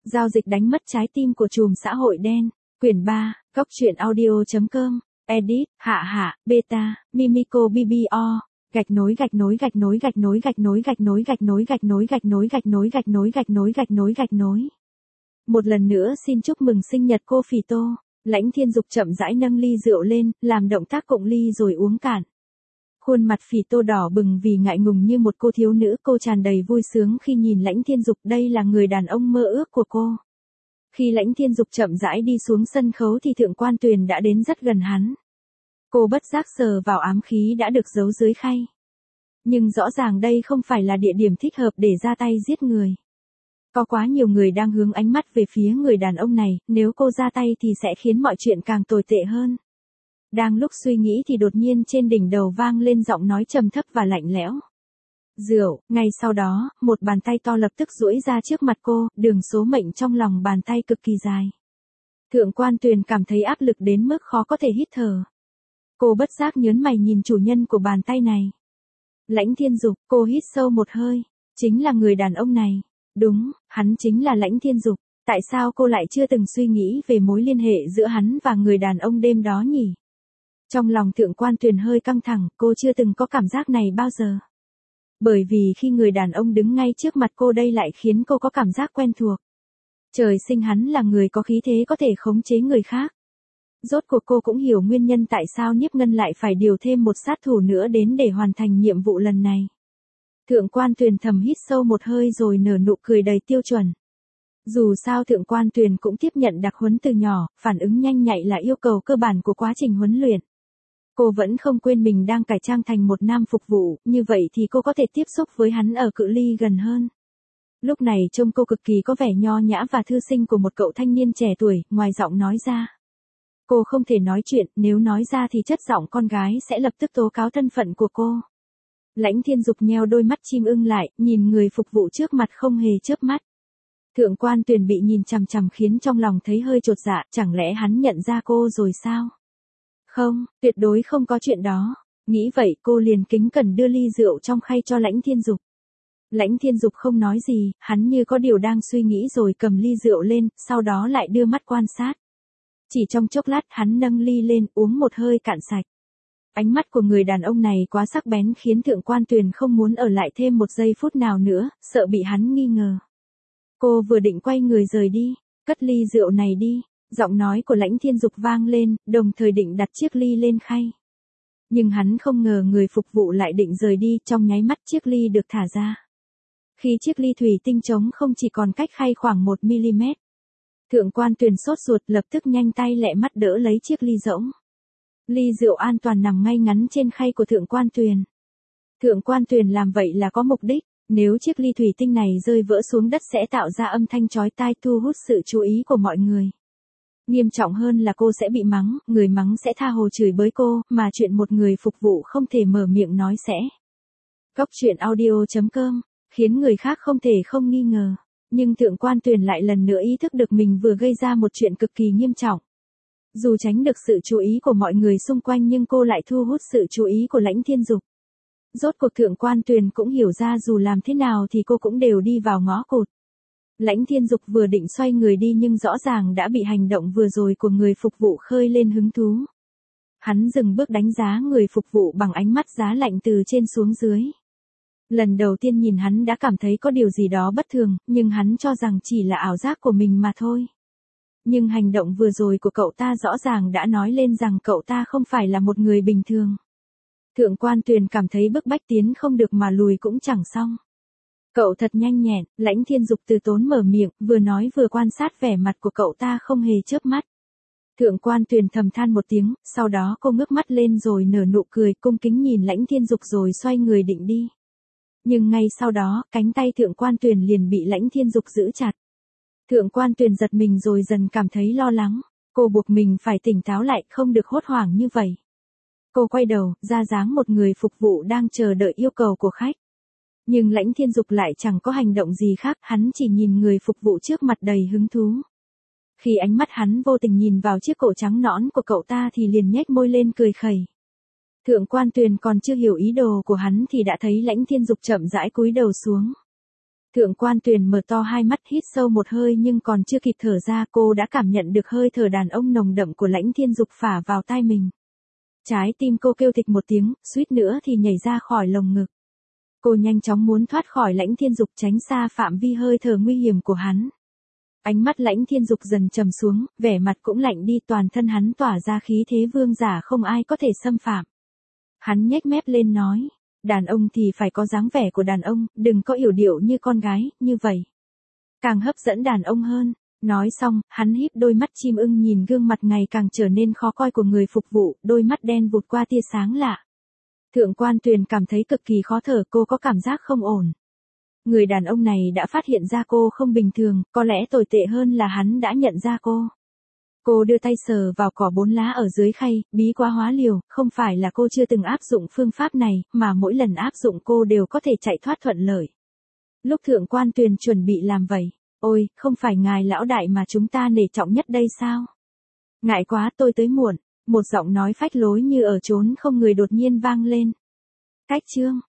Giao dịch đánh mất trái tim của trùm xã hội đen. Quyển 3, Cốc truyện audio.com. Edit, Hạ, Beta, Mimiko BBO. Gạch nối. Một lần nữa xin chúc mừng sinh nhật cô Phỉ Tô. Lãnh Thiên Dục chậm rãi nâng ly rượu lên, làm động tác cụng ly rồi uống cạn. Khuôn mặt Phỉ Tô đỏ bừng vì ngại ngùng như một cô thiếu nữ, cô tràn đầy vui sướng khi nhìn Lãnh Thiên Dục, đây là người đàn ông mơ ước của cô. Khi Lãnh Thiên Dục chậm rãi đi xuống sân khấu thì Thượng Quan Tuyền đã đến rất gần hắn. Cô bất giác sờ vào ám khí đã được giấu dưới khay. Nhưng rõ ràng đây không phải là địa điểm thích hợp để ra tay giết người. Có quá nhiều người đang hướng ánh mắt về phía người đàn ông này, nếu cô ra tay thì sẽ khiến mọi chuyện càng tồi tệ hơn. Đang lúc suy nghĩ thì đột nhiên trên đỉnh đầu vang lên giọng nói trầm thấp và lạnh lẽo. Rượu, ngay sau đó, một bàn tay to lập tức duỗi ra trước mặt cô, đường số mệnh trong lòng bàn tay cực kỳ dài. Thượng Quan Tuyền cảm thấy áp lực đến mức khó có thể hít thở. Cô bất giác nhớn mày nhìn chủ nhân của bàn tay này. Lãnh Thiên Dục, cô hít sâu một hơi, chính là người đàn ông này. Đúng, hắn chính là Lãnh Thiên Dục. Tại sao cô lại chưa từng suy nghĩ về mối liên hệ giữa hắn và người đàn ông đêm đó nhỉ? Trong lòng Thượng Quan Tuyền hơi căng thẳng, cô chưa từng có cảm giác này bao giờ. Bởi vì khi người đàn ông đứng ngay trước mặt cô đây lại khiến cô có cảm giác quen thuộc. Trời sinh hắn là người có khí thế có thể khống chế người khác. Rốt cuộc cô cũng hiểu nguyên nhân tại sao Niếp Ngân lại phải điều thêm một sát thủ nữa đến để hoàn thành nhiệm vụ lần này. Thượng Quan Tuyền thầm hít sâu một hơi rồi nở nụ cười đầy tiêu chuẩn. Dù sao Thượng Quan Tuyền cũng tiếp nhận đặc huấn từ nhỏ, phản ứng nhanh nhạy là yêu cầu cơ bản của quá trình huấn luyện. Cô vẫn không quên mình đang cải trang thành một nam phục vụ, như vậy thì cô có thể tiếp xúc với hắn ở cự ly gần hơn. Lúc này trông cô cực kỳ có vẻ nho nhã và thư sinh của một cậu thanh niên trẻ tuổi, ngoài giọng nói ra. Cô không thể nói chuyện, nếu nói ra thì chất giọng con gái sẽ lập tức tố cáo thân phận của cô. Lãnh Thiên Dục nheo đôi mắt chim ưng lại, nhìn người phục vụ trước mặt không hề chớp mắt. Thượng Quan Tuyền bị nhìn chằm chằm khiến trong lòng thấy hơi chột dạ, chẳng lẽ hắn nhận ra cô rồi sao? Không, tuyệt đối không có chuyện đó. Nghĩ vậy cô liền kính cẩn đưa ly rượu trong khay cho Lãnh Thiên Dục. Lãnh Thiên Dục không nói gì, hắn như có điều đang suy nghĩ rồi cầm ly rượu lên, sau đó lại đưa mắt quan sát. Chỉ trong chốc lát hắn nâng ly lên uống một hơi cạn sạch. Ánh mắt của người đàn ông này quá sắc bén khiến Thượng Quan Tuyền không muốn ở lại thêm một giây phút nào nữa, sợ bị hắn nghi ngờ. Cô vừa định quay người rời đi, cất ly rượu này đi, giọng nói của Lãnh Thiên Dục vang lên, đồng thời định đặt chiếc ly lên khay. Nhưng hắn không ngờ người phục vụ lại định rời đi, trong nháy mắt chiếc ly được thả ra. Khi chiếc ly thủy tinh trống không chỉ còn cách khay khoảng 1mm. Thượng Quan Tuyền sốt ruột lập tức nhanh tay lẹ mắt đỡ lấy chiếc ly rỗng. Ly rượu an toàn nằm ngay ngắn trên khay của Thượng Quan Tuyền. Thượng Quan Tuyền làm vậy là có mục đích, nếu chiếc ly thủy tinh này rơi vỡ xuống đất sẽ tạo ra âm thanh chói tai thu hút sự chú ý của mọi người. Nghiêm trọng hơn là cô sẽ bị mắng, người mắng sẽ tha hồ chửi bới cô, mà chuyện một người phục vụ không thể mở miệng nói sẽ. Cốc truyện audio.com, khiến người khác không thể không nghi ngờ. Nhưng Thượng Quan Tuyền lại lần nữa ý thức được mình vừa gây ra một chuyện cực kỳ nghiêm trọng. Dù tránh được sự chú ý của mọi người xung quanh nhưng cô lại thu hút sự chú ý của Lãnh Thiên Dục. Rốt cuộc Thượng Quan Tuyền cũng hiểu ra dù làm thế nào thì cô cũng đều đi vào ngõ cụt. Lãnh Thiên Dục vừa định xoay người đi nhưng rõ ràng đã bị hành động vừa rồi của người phục vụ khơi lên hứng thú. Hắn dừng bước đánh giá người phục vụ bằng ánh mắt giá lạnh từ trên xuống dưới. Lần đầu tiên nhìn hắn đã cảm thấy có điều gì đó bất thường, nhưng hắn cho rằng chỉ là ảo giác của mình mà thôi. Nhưng hành động vừa rồi của cậu ta rõ ràng đã nói lên rằng cậu ta không phải là một người bình thường. Thượng Quan Tuyền cảm thấy bức bách tiến không được mà lùi cũng chẳng xong. Cậu thật nhanh nhẹn, Lãnh Thiên Dục từ tốn mở miệng, vừa nói vừa quan sát vẻ mặt của cậu ta không hề chớp mắt. Thượng Quan Tuyền thầm than một tiếng, sau đó cô ngước mắt lên rồi nở nụ cười cung kính nhìn Lãnh Thiên Dục rồi xoay người định đi. Nhưng ngay sau đó, cánh tay Thượng Quan Tuyền liền bị Lãnh Thiên Dục giữ chặt. Thượng Quan Tuyền giật mình rồi dần cảm thấy lo lắng, cô buộc mình phải tỉnh táo lại, không được hốt hoảng như vậy. Cô quay đầu, ra dáng một người phục vụ đang chờ đợi yêu cầu của khách. Nhưng Lãnh Thiên Dục lại chẳng có hành động gì khác, hắn chỉ nhìn người phục vụ trước mặt đầy hứng thú. Khi ánh mắt hắn vô tình nhìn vào chiếc cổ trắng nõn của cậu ta thì liền nhếch môi lên cười khẩy. Thượng Quan Tuyền còn chưa hiểu ý đồ của hắn thì đã thấy Lãnh Thiên Dục chậm rãi cúi đầu xuống. Thượng quan Tuyền mở to hai mắt hít sâu một hơi nhưng còn chưa kịp thở ra cô đã cảm nhận được hơi thở đàn ông nồng đậm của Lãnh Thiên Dục phả vào tai mình. Trái tim cô kêu thịch một tiếng, suýt nữa thì nhảy ra khỏi lồng ngực. Cô nhanh chóng muốn thoát khỏi Lãnh Thiên Dục tránh xa phạm vi hơi thở nguy hiểm của hắn. Ánh mắt Lãnh Thiên Dục dần trầm xuống, vẻ mặt cũng lạnh đi, toàn thân hắn tỏa ra khí thế vương giả không ai có thể xâm phạm. Hắn nhếch mép lên nói, đàn ông thì phải có dáng vẻ của đàn ông, đừng có yểu điệu như con gái, như vậy càng hấp dẫn đàn ông hơn. Nói xong, hắn híp đôi mắt chim ưng nhìn gương mặt ngày càng trở nên khó coi của người phục vụ, đôi mắt đen vụt qua tia sáng lạ. Thượng quan Tuyền cảm thấy cực kỳ khó thở, cô có cảm giác không ổn. Người đàn ông này đã phát hiện ra cô không bình thường, có lẽ tồi tệ hơn là hắn đã nhận ra cô. Cô đưa tay sờ vào cỏ 4 lá ở dưới khay, bí quá hóa liều, không phải là cô chưa từng áp dụng phương pháp này, mà mỗi lần áp dụng cô đều có thể chạy thoát thuận lợi. Lúc Thượng quan Tuyền chuẩn bị làm vậy, ôi, không phải ngài lão đại mà chúng ta nể trọng nhất đây sao? Ngại quá, tôi tới muộn, một giọng nói phách lối như ở chốn không người đột nhiên vang lên. Cách chương